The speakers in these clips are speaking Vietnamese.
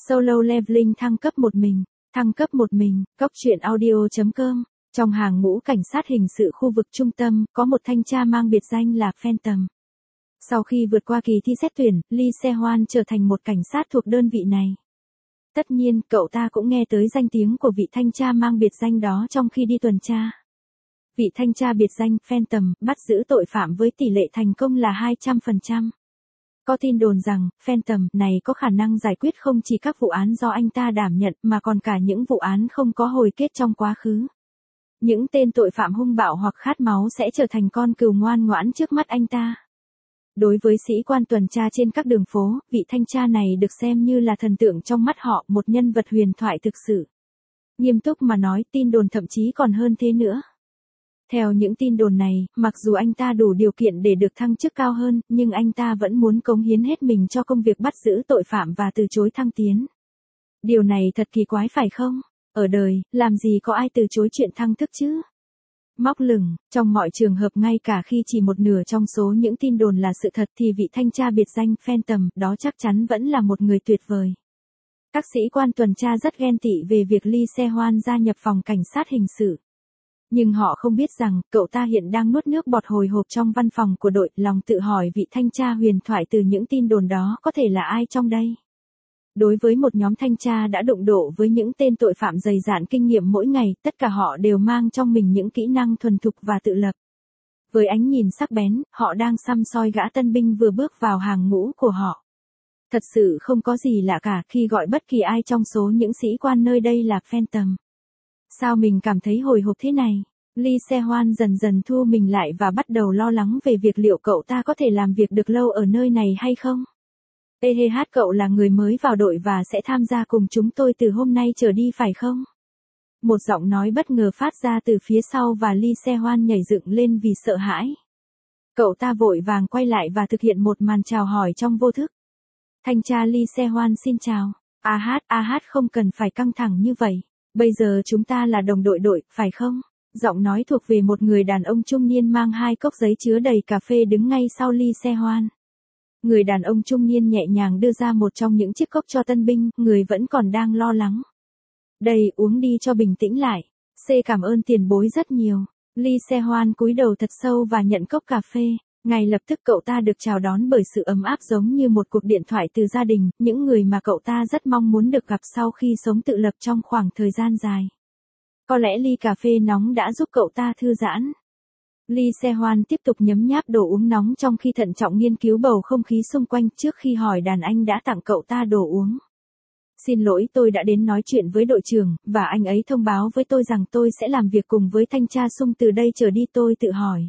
Solo Leveling thăng cấp một mình. Thăng cấp một mình, Cóc truyện audio.com. Trong hàng ngũ cảnh sát hình sự khu vực trung tâm, có một thanh tra mang biệt danh là Phantom. Sau khi vượt qua kỳ thi xét tuyển, Lee Se-hwan trở thành một cảnh sát thuộc đơn vị này. Tất nhiên, cậu ta cũng nghe tới danh tiếng của vị thanh tra mang biệt danh đó trong khi đi tuần tra. Vị thanh tra biệt danh Phantom bắt giữ tội phạm với tỷ lệ thành công là 200%. Có tin đồn rằng, Phantom này có khả năng giải quyết không chỉ các vụ án do anh ta đảm nhận mà còn cả những vụ án không có hồi kết trong quá khứ. Những tên tội phạm hung bạo hoặc khát máu sẽ trở thành con cừu ngoan ngoãn trước mắt anh ta. Đối với sĩ quan tuần tra trên các đường phố, vị thanh tra này được xem như là thần tượng trong mắt họ, một nhân vật huyền thoại thực sự. Nghiêm túc mà nói, tin đồn thậm chí còn hơn thế nữa. Theo những tin đồn này, mặc dù anh ta đủ điều kiện để được thăng chức cao hơn, nhưng anh ta vẫn muốn cống hiến hết mình cho công việc bắt giữ tội phạm và từ chối thăng tiến. Điều này thật kỳ quái phải không? Ở đời, làm gì có ai từ chối chuyện thăng chức chứ? Móc lửng, trong mọi trường hợp ngay cả khi chỉ một nửa trong số những tin đồn là sự thật thì vị thanh tra biệt danh Phantom đó chắc chắn vẫn là một người tuyệt vời. Các sĩ quan tuần tra rất ghen tị về việc Lee Se-hwan gia nhập phòng cảnh sát hình sự. Nhưng họ không biết rằng, cậu ta hiện đang nuốt nước bọt hồi hộp trong văn phòng của đội, lòng tự hỏi vị thanh tra huyền thoại từ những tin đồn đó có thể là ai trong đây. Đối với một nhóm thanh tra đã đụng độ với những tên tội phạm dày dạn kinh nghiệm mỗi ngày, tất cả họ đều mang trong mình những kỹ năng thuần thục và tự lập. Với ánh nhìn sắc bén, họ đang săm soi gã tân binh vừa bước vào hàng ngũ của họ. Thật sự không có gì lạ cả khi gọi bất kỳ ai trong số những sĩ quan nơi đây là Phantom. Sao mình cảm thấy hồi hộp thế này? Lee Se-hwan dần dần thu mình lại và bắt đầu lo lắng về việc liệu cậu ta có thể làm việc được lâu ở nơi này hay không. Cậu là người mới vào đội và sẽ tham gia cùng chúng tôi từ hôm nay trở đi phải không? Một giọng nói bất ngờ phát ra từ phía sau và Lee Se-hwan nhảy dựng lên vì sợ hãi. Cậu ta vội vàng quay lại và thực hiện một màn chào hỏi trong vô thức. Thanh tra Lee Se-hwan xin chào. Không cần phải căng thẳng như vậy. Bây giờ chúng ta là đồng đội, phải không? Giọng nói thuộc về một người đàn ông trung niên mang 2 cốc giấy chứa đầy cà phê đứng ngay sau Lee Se-hwan. Người đàn ông trung niên nhẹ nhàng đưa ra một trong những chiếc cốc cho tân binh, người vẫn còn đang lo lắng. Đây, uống đi cho bình tĩnh lại. Cảm ơn tiền bối rất nhiều. Lee Se-hwan cúi đầu thật sâu và nhận cốc cà phê. Ngay lập tức cậu ta được chào đón bởi sự ấm áp giống như một cuộc điện thoại từ gia đình, những người mà cậu ta rất mong muốn được gặp sau khi sống tự lập trong khoảng thời gian dài. Có lẽ ly cà phê nóng đã giúp cậu ta thư giãn. Lee Se-hwan tiếp tục nhấm nháp đồ uống nóng trong khi thận trọng nghiên cứu bầu không khí xung quanh trước khi hỏi đàn anh đã tặng cậu ta đồ uống. Xin lỗi, tôi đã đến nói chuyện với đội trưởng, và anh ấy thông báo với tôi rằng tôi sẽ làm việc cùng với thanh tra Sung từ đây trở đi. Tôi tự hỏi.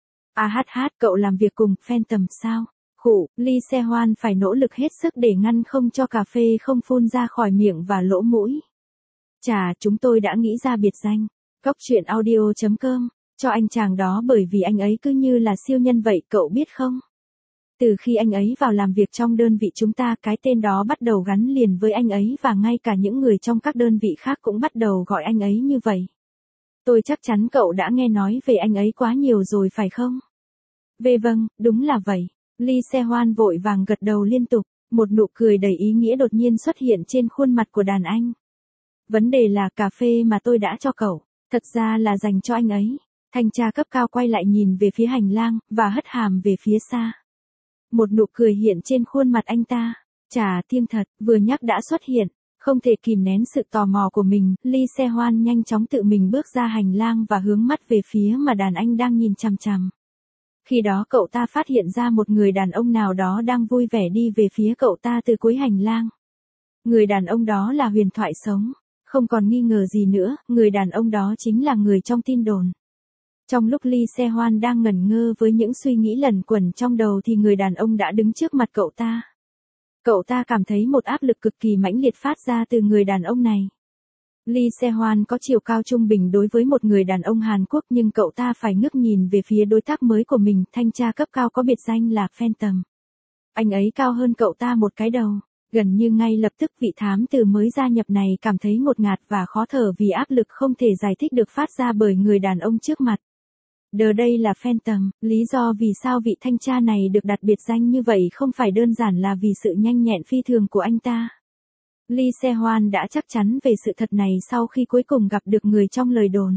Cậu làm việc cùng Phantom sao? Lee Se-hwan phải nỗ lực hết sức để ngăn không cho cà phê không phun ra khỏi miệng và lỗ mũi. Chúng tôi đã nghĩ ra biệt danh, Cóc truyện audio.com, cho anh chàng đó bởi vì anh ấy cứ như là siêu nhân vậy, cậu biết không? Từ khi anh ấy vào làm việc trong đơn vị chúng ta, cái tên đó bắt đầu gắn liền với anh ấy và ngay cả những người trong các đơn vị khác cũng bắt đầu gọi anh ấy như vậy. Tôi chắc chắn cậu đã nghe nói về anh ấy quá nhiều rồi phải không? Vâng, đúng là vậy. Lee Se-hwan vội vàng gật đầu liên tục, một nụ cười đầy ý nghĩa đột nhiên xuất hiện trên khuôn mặt của đàn anh. Vấn đề là cà phê mà tôi đã cho cậu, thật ra là dành cho anh ấy. Thanh tra cấp cao quay lại nhìn về phía hành lang, và hất hàm về phía xa. Một nụ cười hiện trên khuôn mặt anh ta. Thiêng thật, vừa nhắc đã xuất hiện. Không thể kìm nén sự tò mò của mình, Lee Se-hwan nhanh chóng tự mình bước ra hành lang và hướng mắt về phía mà đàn anh đang nhìn chằm chằm. Khi đó cậu ta phát hiện ra một người đàn ông nào đó đang vui vẻ đi về phía cậu ta từ cuối hành lang. Người đàn ông đó là huyền thoại sống. Không còn nghi ngờ gì nữa, người đàn ông đó chính là người trong tin đồn. Trong lúc Lee Se-hwan đang ngẩn ngơ với những suy nghĩ lẩn quẩn trong đầu thì người đàn ông đã đứng trước mặt cậu ta. Cậu ta cảm thấy một áp lực cực kỳ mãnh liệt phát ra từ người đàn ông này. Lee Se-hwan có chiều cao trung bình đối với một người đàn ông Hàn Quốc, nhưng cậu ta phải ngước nhìn về phía đối tác mới của mình, thanh tra cấp cao có biệt danh là Phantom. Anh ấy cao hơn cậu ta một cái đầu. Gần như ngay lập tức vị thám tử mới gia nhập này cảm thấy ngột ngạt và khó thở vì áp lực không thể giải thích được phát ra bởi người đàn ông trước mặt. Đây là Phantom, lý do vì sao vị thanh tra này được đặt biệt danh như vậy không phải đơn giản là vì sự nhanh nhẹn phi thường của anh ta. Lee Se-hoan đã chắc chắn về sự thật này sau khi cuối cùng gặp được người trong lời đồn.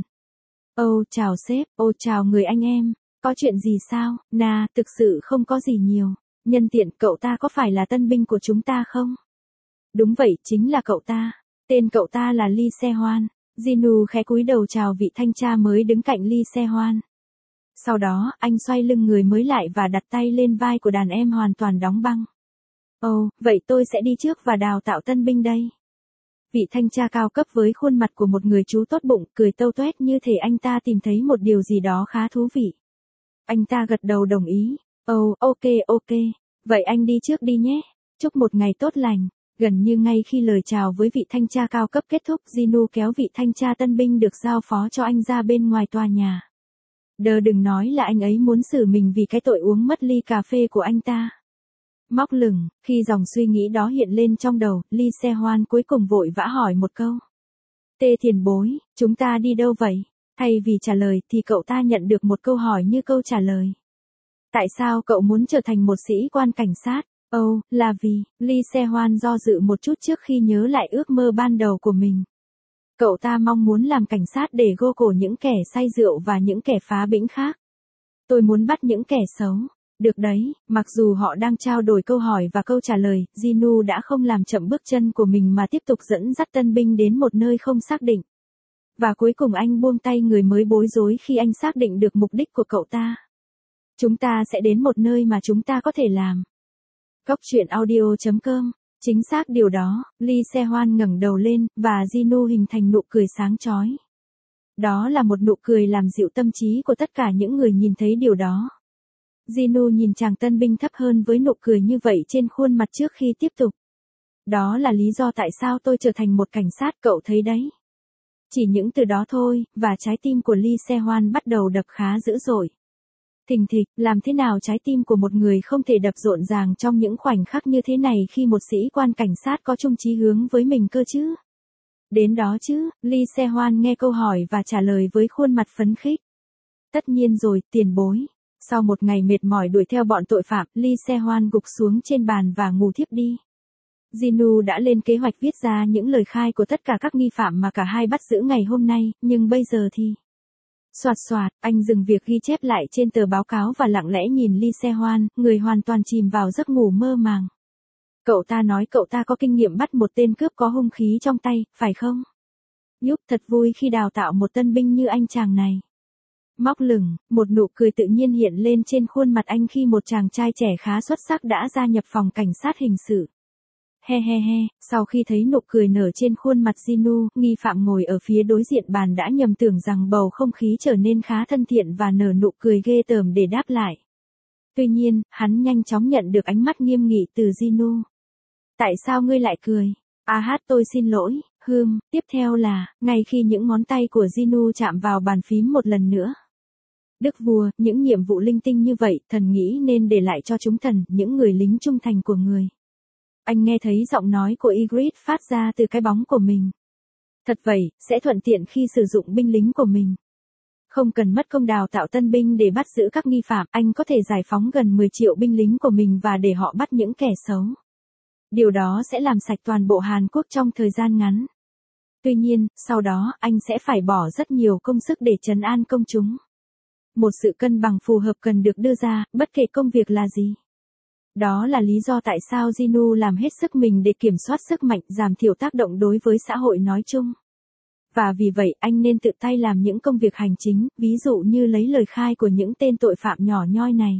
Chào sếp, chào người anh em. Có chuyện gì sao? Thực sự không có gì nhiều. Nhân tiện cậu ta có phải là tân binh của chúng ta không? Đúng vậy, chính là cậu ta. Tên cậu ta là Lee Se-hoan. Jinu khẽ cúi đầu chào vị thanh tra mới đứng cạnh Lee Se-hoan. Sau đó, anh xoay lưng người mới lại và đặt tay lên vai của đàn em hoàn toàn đóng băng. Vậy tôi sẽ đi trước và đào tạo tân binh đây. Vị thanh tra cao cấp với khuôn mặt của một người chú tốt bụng, cười tâu tuét như thể anh ta tìm thấy một điều gì đó khá thú vị. Anh ta gật đầu đồng ý. Ok. Vậy anh đi trước đi nhé. Chúc một ngày tốt lành. Gần như ngay khi lời chào với vị thanh tra cao cấp kết thúc, Jinu kéo vị thanh tra tân binh được giao phó cho anh ra bên ngoài tòa nhà. Đừng nói là anh ấy muốn xử mình vì cái tội uống mất ly cà phê của anh ta. Móc lửng, khi dòng suy nghĩ đó hiện lên trong đầu, Lee Se-hoan cuối cùng vội vã hỏi một câu. Tê tiền bối, chúng ta đi đâu vậy? Thay vì trả lời thì cậu ta nhận được một câu hỏi như câu trả lời. Tại sao cậu muốn trở thành một sĩ quan cảnh sát? Là vì, Lee Se-hoan do dự một chút trước khi nhớ lại ước mơ ban đầu của mình. Cậu ta mong muốn làm cảnh sát để gô cổ những kẻ say rượu và những kẻ phá bĩnh khác. Tôi muốn bắt những kẻ xấu. Được đấy, mặc dù họ đang trao đổi câu hỏi và câu trả lời, Jinu đã không làm chậm bước chân của mình mà tiếp tục dẫn dắt tân binh đến một nơi không xác định. Và cuối cùng anh buông tay người mới bối rối khi anh xác định được mục đích của cậu ta. Chúng ta sẽ đến một nơi mà chúng ta có thể làm. Góc truyện audio.com. Chính xác điều đó, Lee Se-hoan ngẩng đầu lên, và Jinu hình thành nụ cười sáng chói. Đó là một nụ cười làm dịu tâm trí của tất cả những người nhìn thấy điều đó. Jinu nhìn chàng tân binh thấp hơn với nụ cười như vậy trên khuôn mặt trước khi tiếp tục. Đó là lý do tại sao tôi trở thành một cảnh sát, cậu thấy đấy. Chỉ những từ đó thôi, và trái tim của Lee Se-hoan bắt đầu đập khá dữ dội. Thình thịch, làm thế nào trái tim của một người không thể đập rộn ràng trong những khoảnh khắc như thế này khi một sĩ quan cảnh sát có chung chí hướng với mình cơ chứ? Đến đó chứ, Lee Se-hoan nghe câu hỏi và trả lời với khuôn mặt phấn khích. Tất nhiên rồi, tiền bối. Sau một ngày mệt mỏi đuổi theo bọn tội phạm, Lee Se-hoan gục xuống trên bàn và ngủ thiếp đi. Jinu đã lên kế hoạch viết ra những lời khai của tất cả các nghi phạm mà cả hai bắt giữ ngày hôm nay, nhưng bây giờ thì... Soạt, anh dừng việc ghi chép lại trên tờ báo cáo và lặng lẽ nhìn Lee Se-hoan, người hoàn toàn chìm vào giấc ngủ mơ màng. Cậu ta nói cậu ta có kinh nghiệm bắt một tên cướp có hung khí trong tay, phải không? Thật vui khi đào tạo một tân binh như anh chàng này. Móc lửng, một nụ cười tự nhiên hiện lên trên khuôn mặt anh khi một chàng trai trẻ khá xuất sắc đã gia nhập phòng cảnh sát hình sự. He, sau khi thấy nụ cười nở trên khuôn mặt Jinu, nghi phạm ngồi ở phía đối diện bàn đã nhầm tưởng rằng bầu không khí trở nên khá thân thiện và nở nụ cười ghê tởm để đáp lại. Tuy nhiên, hắn nhanh chóng nhận được ánh mắt nghiêm nghị từ Jinu. Tại sao ngươi lại cười? Tôi xin lỗi, tiếp theo là, ngay khi những ngón tay của Jinu chạm vào bàn phím một lần nữa. Đức vua, những nhiệm vụ linh tinh như vậy, thần nghĩ nên để lại cho chúng thần, những người lính trung thành của người. Anh nghe thấy giọng nói của Ygritte phát ra từ cái bóng của mình. Thật vậy, sẽ thuận tiện khi sử dụng binh lính của mình. Không cần mất công đào tạo tân binh để bắt giữ các nghi phạm, anh có thể giải phóng gần 10 triệu binh lính của mình và để họ bắt những kẻ xấu. Điều đó sẽ làm sạch toàn bộ Hàn Quốc trong thời gian ngắn. Tuy nhiên, sau đó, anh sẽ phải bỏ rất nhiều công sức để trấn an công chúng. Một sự cân bằng phù hợp cần được đưa ra, bất kể công việc là gì. Đó là lý do tại sao Jinu làm hết sức mình để kiểm soát sức mạnh, giảm thiểu tác động đối với xã hội nói chung. Và vì vậy, anh nên tự tay làm những công việc hành chính, ví dụ như lấy lời khai của những tên tội phạm nhỏ nhoi này.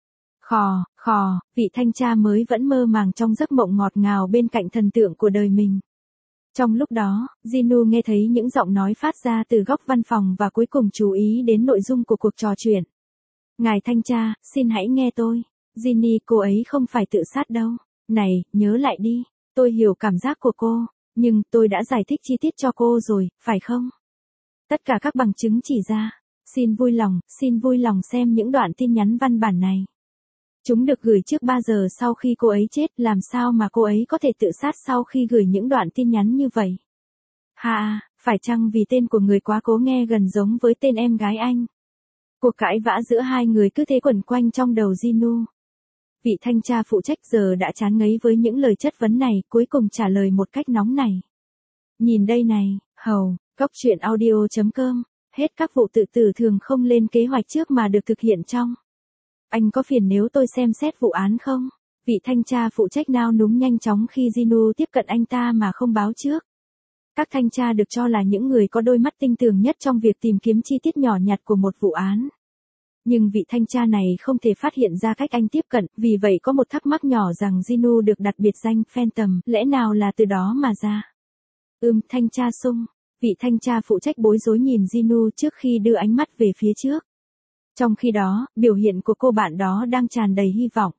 Khò, vị thanh tra mới vẫn mơ màng trong giấc mộng ngọt ngào bên cạnh thần tượng của đời mình. Trong lúc đó, Jinu nghe thấy những giọng nói phát ra từ góc văn phòng và cuối cùng chú ý đến nội dung của cuộc trò chuyện. Ngài thanh tra, xin hãy nghe tôi. Ginny, cô ấy không phải tự sát đâu. Này, nhớ lại đi. Tôi hiểu cảm giác của cô, nhưng tôi đã giải thích chi tiết cho cô rồi, phải không? Tất cả các bằng chứng chỉ ra. Xin vui lòng xem những đoạn tin nhắn văn bản này. Chúng được gửi trước 3 giờ sau khi cô ấy chết, làm sao mà cô ấy có thể tự sát sau khi gửi những đoạn tin nhắn như vậy? Phải chăng vì tên của người quá cố nghe gần giống với tên em gái anh? Cuộc cãi vã giữa hai người cứ thế quẩn quanh trong đầu Jinu. Vị thanh tra phụ trách giờ đã chán ngấy với những lời chất vấn này, cuối cùng trả lời một cách nóng nảy. Nhìn đây này, Hầu, Cóc truyện audio.com, hết các vụ tự tử thường không lên kế hoạch trước mà được thực hiện trong. Anh có phiền nếu tôi xem xét vụ án không? Vị thanh tra phụ trách nao núng nhanh chóng khi Jinu tiếp cận anh ta mà không báo trước. Các thanh tra được cho là những người có đôi mắt tinh tường nhất trong việc tìm kiếm chi tiết nhỏ nhặt của một vụ án. Nhưng vị thanh tra này không thể phát hiện ra cách anh tiếp cận, vì vậy có một thắc mắc nhỏ rằng Jinu được đặt biệt danh Phantom, lẽ nào là từ đó mà ra? Thanh tra Sung. Vị thanh tra phụ trách bối rối nhìn Jinu trước khi đưa ánh mắt về phía trước. Trong khi đó, biểu hiện của cô bạn đó đang tràn đầy hy vọng.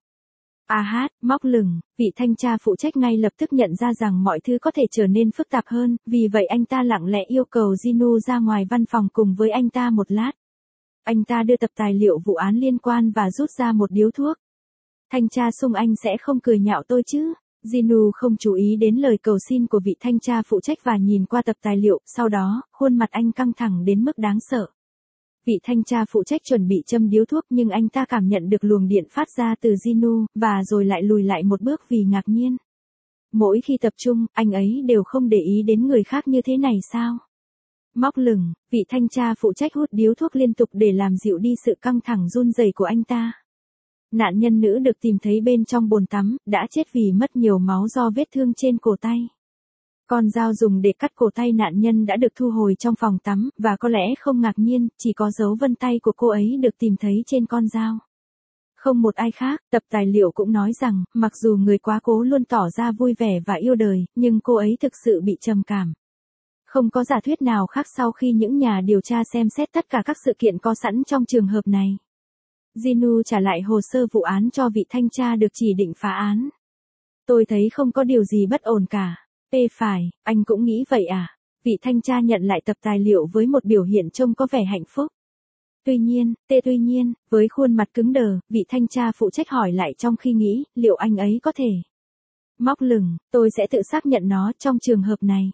Móc lửng, vị thanh tra phụ trách ngay lập tức nhận ra rằng mọi thứ có thể trở nên phức tạp hơn, vì vậy anh ta lặng lẽ yêu cầu Jinu ra ngoài văn phòng cùng với anh ta một lát. Anh ta đưa tập tài liệu vụ án liên quan và rút ra một điếu thuốc. Thanh tra Sung, anh sẽ không cười nhạo tôi chứ? Jinu không chú ý đến lời cầu xin của vị thanh tra phụ trách và nhìn qua tập tài liệu, sau đó, khuôn mặt anh căng thẳng đến mức đáng sợ. Vị thanh tra phụ trách chuẩn bị châm điếu thuốc nhưng anh ta cảm nhận được luồng điện phát ra từ Jinu, và rồi lại lùi lại một bước vì ngạc nhiên. Mỗi khi tập trung, anh ấy đều không để ý đến người khác như thế này sao? Móc lửng, vị thanh tra phụ trách hút điếu thuốc liên tục để làm dịu đi sự căng thẳng run rẩy của anh ta. Nạn nhân nữ được tìm thấy bên trong bồn tắm, đã chết vì mất nhiều máu do vết thương trên cổ tay. Con dao dùng để cắt cổ tay nạn nhân đã được thu hồi trong phòng tắm, và có lẽ không ngạc nhiên, chỉ có dấu vân tay của cô ấy được tìm thấy trên con dao. Không một ai khác, tập tài liệu cũng nói rằng, mặc dù người quá cố luôn tỏ ra vui vẻ và yêu đời, nhưng cô ấy thực sự bị trầm cảm. Không có giả thuyết nào khác sau khi những nhà điều tra xem xét tất cả các sự kiện có sẵn trong trường hợp này. Jinu trả lại hồ sơ vụ án cho vị thanh tra được chỉ định phá án. Tôi thấy không có điều gì bất ổn cả. Phải, anh cũng nghĩ vậy à? Vị thanh tra nhận lại tập tài liệu với một biểu hiện trông có vẻ hạnh phúc. Tuy nhiên, với khuôn mặt cứng đờ, vị thanh tra phụ trách hỏi lại trong khi nghĩ, liệu anh ấy có thể? Móc lửng, tôi sẽ tự xác nhận nó trong trường hợp này.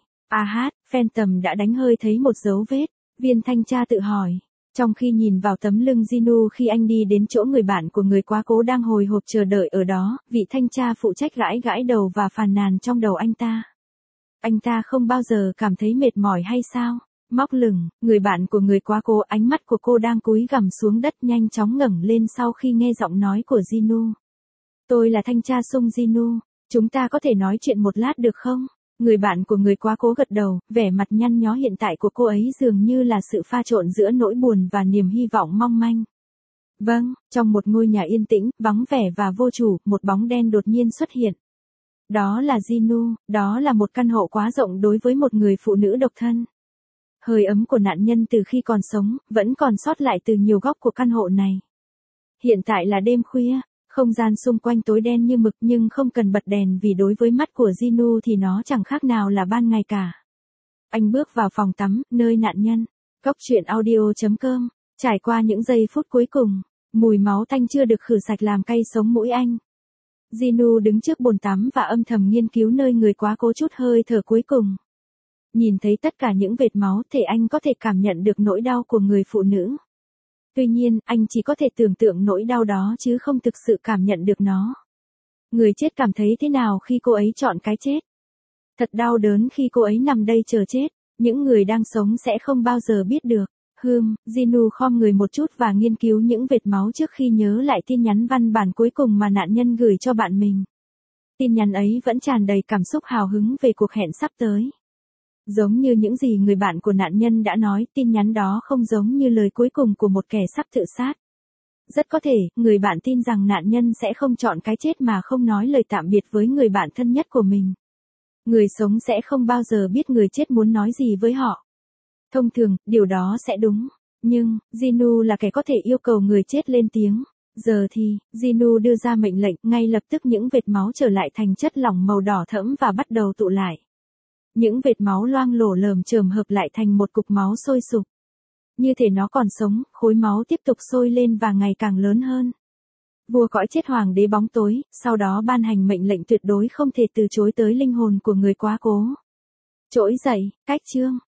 Phantom đã đánh hơi thấy một dấu vết. Viên thanh tra tự hỏi. Trong khi nhìn vào tấm lưng Jinu khi anh đi đến chỗ người bạn của người quá cố đang hồi hộp chờ đợi ở đó, vị thanh tra phụ trách gãi đầu và phàn nàn trong đầu anh ta. Anh ta không bao giờ cảm thấy mệt mỏi hay sao? Móc lửng, người bạn của người quá cố, ánh mắt của cô đang cúi gằm xuống đất nhanh chóng ngẩng lên sau khi nghe giọng nói của Jinu. Tôi là thanh tra Sung Jinu, chúng ta có thể nói chuyện một lát được không? Người bạn của người quá cố gật đầu, vẻ mặt nhăn nhó hiện tại của cô ấy dường như là sự pha trộn giữa nỗi buồn và niềm hy vọng mong manh. Vâng, trong một ngôi nhà yên tĩnh, vắng vẻ và vô chủ, một bóng đen đột nhiên xuất hiện. Đó là Jinu, đó là một căn hộ quá rộng đối với một người phụ nữ độc thân. Hơi ấm của nạn nhân từ khi còn sống, vẫn còn sót lại từ nhiều góc của căn hộ này. Hiện tại là đêm khuya, không gian xung quanh tối đen như mực nhưng không cần bật đèn vì đối với mắt của Jinu thì nó chẳng khác nào là ban ngày cả. Anh bước vào phòng tắm, nơi nạn nhân. Cóc truyện audio.com, trải qua những giây phút cuối cùng, mùi máu tanh chưa được khử sạch làm cay sống mũi anh. Jinu đứng trước bồn tắm và âm thầm nghiên cứu nơi người quá cố chút hơi thở cuối cùng. Nhìn thấy tất cả những vệt máu thì anh có thể cảm nhận được nỗi đau của người phụ nữ. Tuy nhiên, anh chỉ có thể tưởng tượng nỗi đau đó chứ không thực sự cảm nhận được nó. Người chết cảm thấy thế nào khi cô ấy chọn cái chết? Thật đau đớn khi cô ấy nằm đây chờ chết, những người đang sống sẽ không bao giờ biết được. Jinu khom người một chút và nghiên cứu những vệt máu trước khi nhớ lại tin nhắn văn bản cuối cùng mà nạn nhân gửi cho bạn mình. Tin nhắn ấy vẫn tràn đầy cảm xúc hào hứng về cuộc hẹn sắp tới. Giống như những gì người bạn của nạn nhân đã nói, tin nhắn đó không giống như lời cuối cùng của một kẻ sắp tự sát. Rất có thể, người bạn tin rằng nạn nhân sẽ không chọn cái chết mà không nói lời tạm biệt với người bạn thân nhất của mình. Người sống sẽ không bao giờ biết người chết muốn nói gì với họ. Thông thường, điều đó sẽ đúng. Nhưng, Jinu là kẻ có thể yêu cầu người chết lên tiếng. Giờ thì, Jinu đưa ra mệnh lệnh, ngay lập tức những vệt máu trở lại thành chất lỏng màu đỏ thẫm và bắt đầu tụ lại. Những vệt máu loang lổ lởm chởm hợp lại thành một cục máu sôi sục. Như thể nó còn sống, khối máu tiếp tục sôi lên và ngày càng lớn hơn. Vua cõi chết hoàng đế bóng tối, sau đó ban hành mệnh lệnh tuyệt đối không thể từ chối tới linh hồn của người quá cố. Trỗi dậy, cách chương.